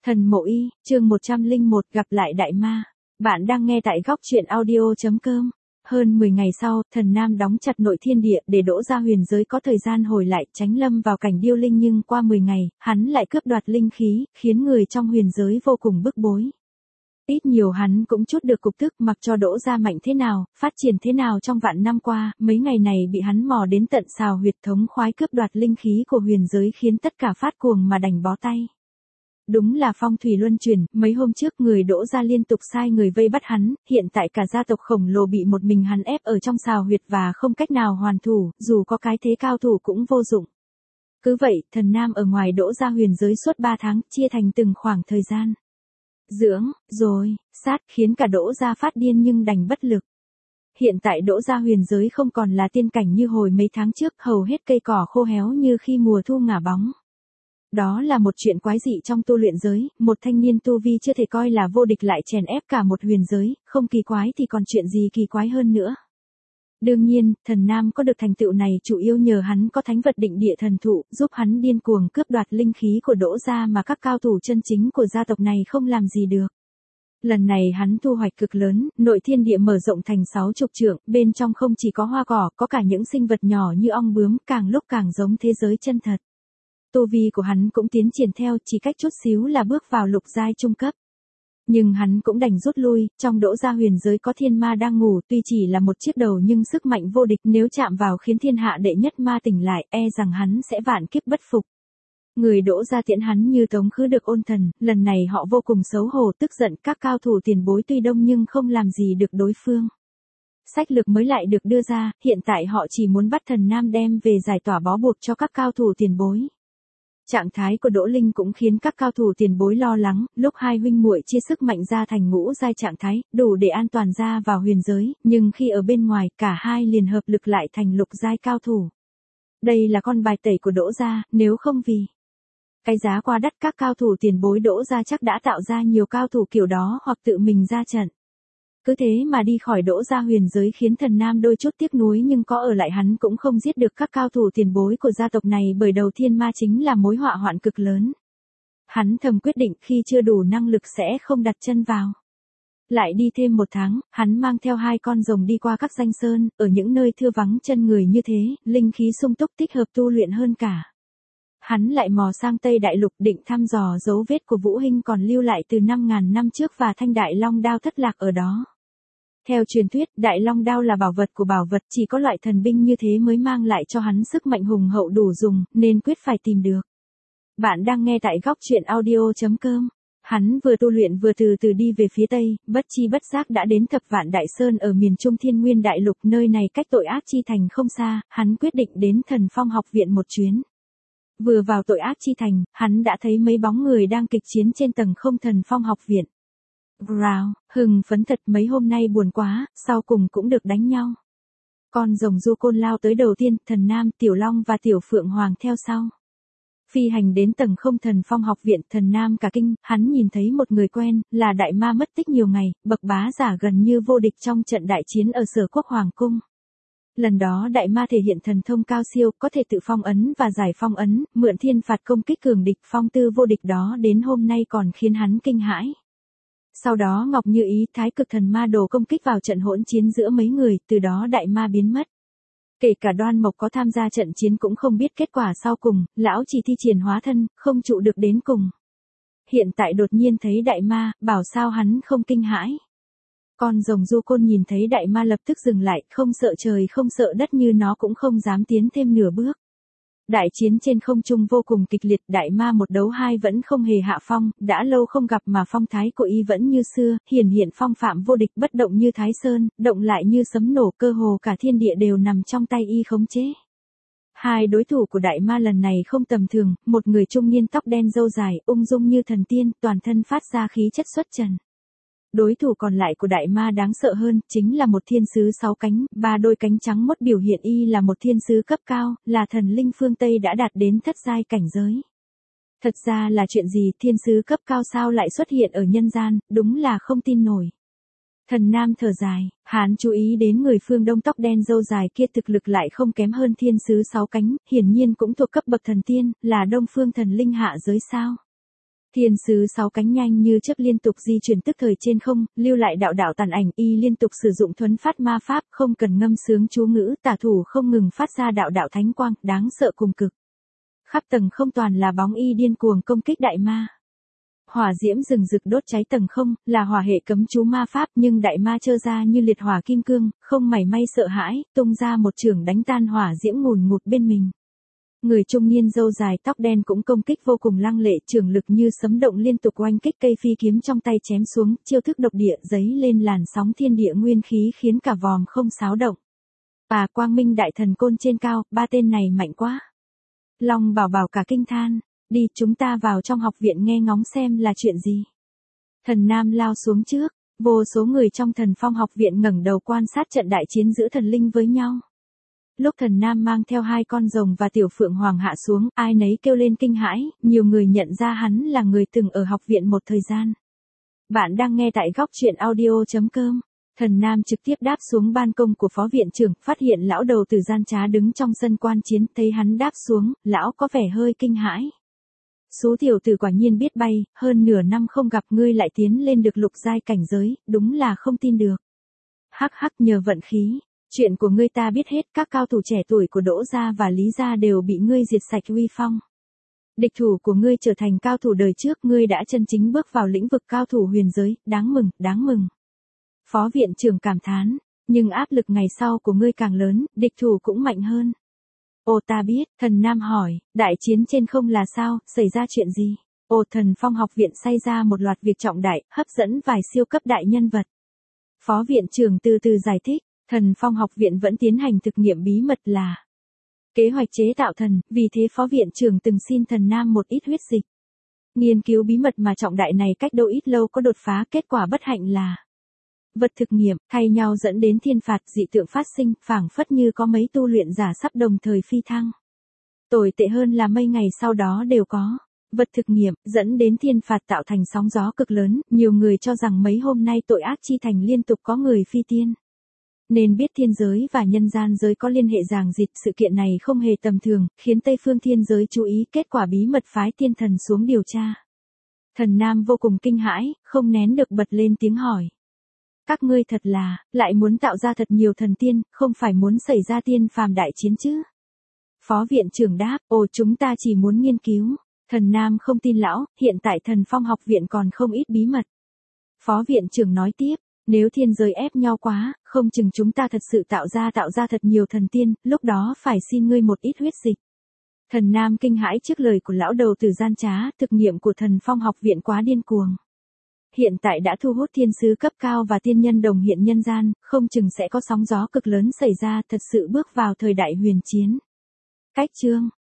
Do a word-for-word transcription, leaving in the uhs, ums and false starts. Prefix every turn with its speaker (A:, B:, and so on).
A: Thần Mộ Y, chương một trăm lẻ một gặp lại đại ma. Bạn đang nghe tại góc truyện audio.com. Hơn mười ngày sau, thần Nam đóng chặt nội thiên địa để Đỗ Gia huyền giới có thời gian hồi lại tránh lâm vào cảnh điêu linh, nhưng qua mười ngày, hắn lại cướp đoạt linh khí, khiến người trong huyền giới vô cùng bức bối. Ít nhiều hắn cũng chút được cục tức, mặc cho Đỗ Gia mạnh thế nào, phát triển thế nào trong vạn năm qua, mấy ngày này bị hắn mò đến tận xào huyệt thống khoái cướp đoạt linh khí của huyền giới khiến tất cả phát cuồng mà đành bó tay. Đúng là phong thủy luân chuyển, mấy hôm trước người Đỗ Gia liên tục sai người vây bắt hắn, hiện tại cả gia tộc khổng lồ bị một mình hắn ép ở trong xào huyệt và không cách nào hoàn thủ, dù có cái thế cao thủ cũng vô dụng. Cứ vậy, thần Nam ở ngoài Đỗ Gia huyền giới suốt ba tháng, chia thành từng khoảng thời gian. Dưỡng, rồi, sát, khiến cả Đỗ Gia phát điên nhưng đành bất lực. Hiện tại Đỗ Gia huyền giới không còn là tiên cảnh như hồi mấy tháng trước, hầu hết cây cỏ khô héo như khi mùa thu ngả bóng. Đó là một chuyện quái dị trong tu luyện giới, một thanh niên tu vi chưa thể coi là vô địch lại chèn ép cả một huyền giới, không kỳ quái thì còn chuyện gì kỳ quái hơn nữa. Đương nhiên, thần Nam có được thành tựu này chủ yếu nhờ hắn có thánh vật định địa thần thụ, giúp hắn điên cuồng cướp đoạt linh khí của Đỗ Gia mà các cao thủ chân chính của gia tộc này không làm gì được. Lần này hắn thu hoạch cực lớn, nội thiên địa mở rộng thành sáu chục trượng, bên trong không chỉ có hoa cỏ, có cả những sinh vật nhỏ như ong bướm, càng lúc càng giống thế giới chân thật. Tu vi của hắn cũng tiến triển theo, chỉ cách chút xíu là bước vào lục giai trung cấp. Nhưng hắn cũng đành rút lui, trong Đỗ Gia huyền giới có thiên ma đang ngủ, tuy chỉ là một chiếc đầu nhưng sức mạnh vô địch, nếu chạm vào khiến thiên hạ đệ nhất ma tỉnh lại, e rằng hắn sẽ vạn kiếp bất phục. Người Đỗ Gia tiễn hắn như tống khứ được ôn thần, lần này họ vô cùng xấu hổ, tức giận, các cao thủ tiền bối tuy đông nhưng không làm gì được đối phương. Sách lược mới lại được đưa ra, hiện tại họ chỉ muốn bắt thần Nam đem về giải tỏa bó buộc cho các cao thủ tiền bối. Trạng thái của Đỗ Linh cũng khiến các cao thủ tiền bối lo lắng, lúc hai huynh muội chia sức mạnh ra thành ngũ giai trạng thái, đủ để an toàn ra vào huyền giới, nhưng khi ở bên ngoài, cả hai liền hợp lực lại thành lục giai cao thủ. Đây là con bài tẩy của Đỗ Gia, nếu không vì cái giá quá đắt, các cao thủ tiền bối Đỗ Gia chắc đã tạo ra nhiều cao thủ kiểu đó hoặc tự mình ra trận. Cứ thế mà đi khỏi Đỗ Gia huyền giới khiến thần Nam đôi chút tiếc nuối, nhưng có ở lại hắn cũng không giết được các cao thủ tiền bối của gia tộc này, bởi đầu thiên ma chính là mối họa hoạn cực lớn. Hắn thầm quyết định khi chưa đủ năng lực sẽ không đặt chân vào. Lại đi thêm một tháng, hắn mang theo hai con rồng đi qua các danh sơn, ở những nơi thưa vắng chân người như thế, linh khí sung túc thích hợp tu luyện hơn cả. Hắn lại mò sang Tây Đại Lục định thăm dò dấu vết của Vũ Hinh còn lưu lại từ năm ngàn năm trước và thanh Đại Long đao thất lạc ở đó. Theo truyền thuyết, Đại Long đao là bảo vật của bảo vật, chỉ có loại thần binh như thế mới mang lại cho hắn sức mạnh hùng hậu đủ dùng, nên quyết phải tìm được. Bạn đang nghe tại góc truyện audio.com. Hắn vừa tu luyện vừa từ từ đi về phía Tây, bất chi bất giác đã đến Thập Vạn Đại Sơn ở miền Trung Thiên Nguyên Đại Lục, nơi này cách Tội Ác Chi Thành không xa, hắn quyết định đến Thần Phong học viện một chuyến. Vừa vào Tội Ác Chi Thành, hắn đã thấy mấy bóng người đang kịch chiến trên tầng không Thần Phong học viện. Wow, hừng phấn thật, mấy hôm nay buồn quá, sau cùng cũng được đánh nhau. Con rồng du côn lao tới đầu tiên, thần Nam, Tiểu Long và Tiểu Phượng Hoàng theo sau. Phi hành đến tầng không Thần Phong học viện, thần Nam cả kinh, hắn nhìn thấy một người quen, là đại ma mất tích nhiều ngày, bậc bá giả gần như vô địch trong trận đại chiến ở Sở Quốc Hoàng Cung. Lần đó đại ma thể hiện thần thông cao siêu, có thể tự phong ấn và giải phong ấn, mượn thiên phạt công kích cường địch, phong tư vô địch đó đến hôm nay còn khiến hắn kinh hãi. Sau đó Ngọc Như Ý, Thái Cực Thần Ma Đồ công kích vào trận hỗn chiến giữa mấy người, từ đó đại ma biến mất. Kể cả Đoan Mộc có tham gia trận chiến cũng không biết kết quả sau cùng, lão chỉ thi triển hóa thân, không trụ được đến cùng. Hiện tại đột nhiên thấy đại ma, bảo sao hắn không kinh hãi. Con rồng du côn nhìn thấy đại ma lập tức dừng lại, không sợ trời không sợ đất như nó cũng không dám tiến thêm nửa bước. Đại chiến trên không trung vô cùng kịch liệt, đại ma một đấu hai vẫn không hề hạ phong, đã lâu không gặp mà phong thái của y vẫn như xưa, hiển hiện phong phạm vô địch, bất động như Thái Sơn, động lại như sấm nổ, cơ hồ cả thiên địa đều nằm trong tay y khống chế. Hai đối thủ của đại ma lần này không tầm thường, một người trung niên tóc đen râu dài, ung dung như thần tiên, toàn thân phát ra khí chất xuất trần. Đối thủ còn lại của đại ma đáng sợ hơn, chính là một thiên sứ sáu cánh, ba đôi cánh trắng mốt, biểu hiện y là một thiên sứ cấp cao, là thần linh phương Tây đã đạt đến thất giai cảnh giới. Thật ra là chuyện gì, thiên sứ cấp cao sao lại xuất hiện ở nhân gian, đúng là không tin nổi. Thần Nam thở dài, hắn chú ý đến người phương Đông tóc đen râu dài kia thực lực lại không kém hơn thiên sứ sáu cánh, hiển nhiên cũng thuộc cấp bậc thần tiên, là Đông phương thần linh hạ giới sao. Thiên sứ sáu cánh nhanh như chớp liên tục di chuyển tức thời trên không, lưu lại đạo đạo tàn ảnh, y liên tục sử dụng thuấn phát ma pháp, không cần ngâm sướng chú ngữ, tả thủ không ngừng phát ra đạo đạo thánh quang, đáng sợ cùng cực. Khắp tầng không toàn là bóng y điên cuồng công kích đại ma. Hỏa diễm rừng rực đốt cháy tầng không, là hỏa hệ cấm chú ma pháp, nhưng đại ma trơ ra như liệt hỏa kim cương, không mảy may sợ hãi, tung ra một chưởng đánh tan hỏa diễm ngùn ngụt bên mình. Người trung niên râu dài tóc đen cũng công kích vô cùng lăng lệ, trường lực như sấm động liên tục oanh kích, cây phi kiếm trong tay chém xuống, chiêu thức độc địa giấy lên làn sóng thiên địa nguyên khí khiến cả vòm không xáo động. Và quang minh đại thần côn trên cao, ba tên này mạnh quá. Long Bảo Bảo cả kinh than, đi chúng ta vào trong học viện nghe ngóng xem là chuyện gì. Thần Nam lao xuống trước, vô số người trong Thần Phong học viện ngẩng đầu quan sát trận đại chiến giữa thần linh với nhau. Lúc Thần Nam mang theo hai con rồng và tiểu phượng hoàng hạ xuống, ai nấy kêu lên kinh hãi, nhiều người nhận ra hắn là người từng ở học viện một thời gian. Bạn đang nghe tại góc truyện audio chấm com. Thần Nam trực tiếp đáp xuống ban công của phó viện trưởng, phát hiện lão đầu tử gian trá đứng trong sân quan chiến, thấy hắn đáp xuống, lão có vẻ hơi kinh hãi. Số tiểu tử quả nhiên biết bay, hơn nửa năm không gặp ngươi lại tiến lên được lục giai cảnh giới, đúng là không tin được. Hắc hắc, nhờ vận khí. Chuyện của ngươi ta biết hết, các cao thủ trẻ tuổi của Đỗ gia và Lý gia đều bị ngươi diệt sạch uy phong. Địch thủ của ngươi trở thành cao thủ đời trước, ngươi đã chân chính bước vào lĩnh vực cao thủ huyền giới, đáng mừng, đáng mừng. Phó viện trưởng cảm thán, nhưng áp lực ngày sau của ngươi càng lớn, địch thủ cũng mạnh hơn. Ồ ta biết, Thần Nam hỏi, đại chiến trên không là sao, xảy ra chuyện gì? Ồ Thần Phong học viện xảy ra một loạt việc trọng đại, hấp dẫn vài siêu cấp đại nhân vật. Phó viện trưởng từ từ giải thích. Thần Phong học viện vẫn tiến hành thực nghiệm bí mật là kế hoạch chế tạo thần, vì thế phó viện trưởng từng xin Thần Nam một ít huyết dịch. Nghiên cứu bí mật mà trọng đại này cách đâu ít lâu có đột phá, kết quả bất hạnh là vật thực nghiệm, thay nhau dẫn đến thiên phạt, dị tượng phát sinh, phảng phất như có mấy tu luyện giả sắp đồng thời phi thăng. Tồi tệ hơn là mấy ngày sau đó đều có vật thực nghiệm, dẫn đến thiên phạt tạo thành sóng gió cực lớn, nhiều người cho rằng mấy hôm nay tội ác chi thành liên tục có người phi tiên. Nên biết thiên giới và nhân gian giới có liên hệ ràng rịt, sự kiện này không hề tầm thường, khiến Tây phương thiên giới chú ý, kết quả bí mật phái tiên thần xuống điều tra. Thần Nam vô cùng kinh hãi, không nén được bật lên tiếng hỏi. Các ngươi thật là, lại muốn tạo ra thật nhiều thần tiên, không phải muốn xảy ra tiên phàm đại chiến chứ? Phó viện trưởng đáp, ồ chúng ta chỉ muốn nghiên cứu. Thần Nam không tin lão, hiện tại Thần Phong học viện còn không ít bí mật. Phó viện trưởng nói tiếp. Nếu thiên giới ép nhau quá, không chừng chúng ta thật sự tạo ra tạo ra thật nhiều thần tiên, lúc đó phải xin ngươi một ít huyết dịch. Thần Nam kinh hãi trước lời của lão đầu tử gian trá, thực nghiệm của Thần Phong học viện quá điên cuồng. Hiện tại đã thu hút thiên sứ cấp cao và tiên nhân đồng hiện nhân gian, không chừng sẽ có sóng gió cực lớn xảy ra, thật sự bước vào thời đại huyền chiến. Cách chương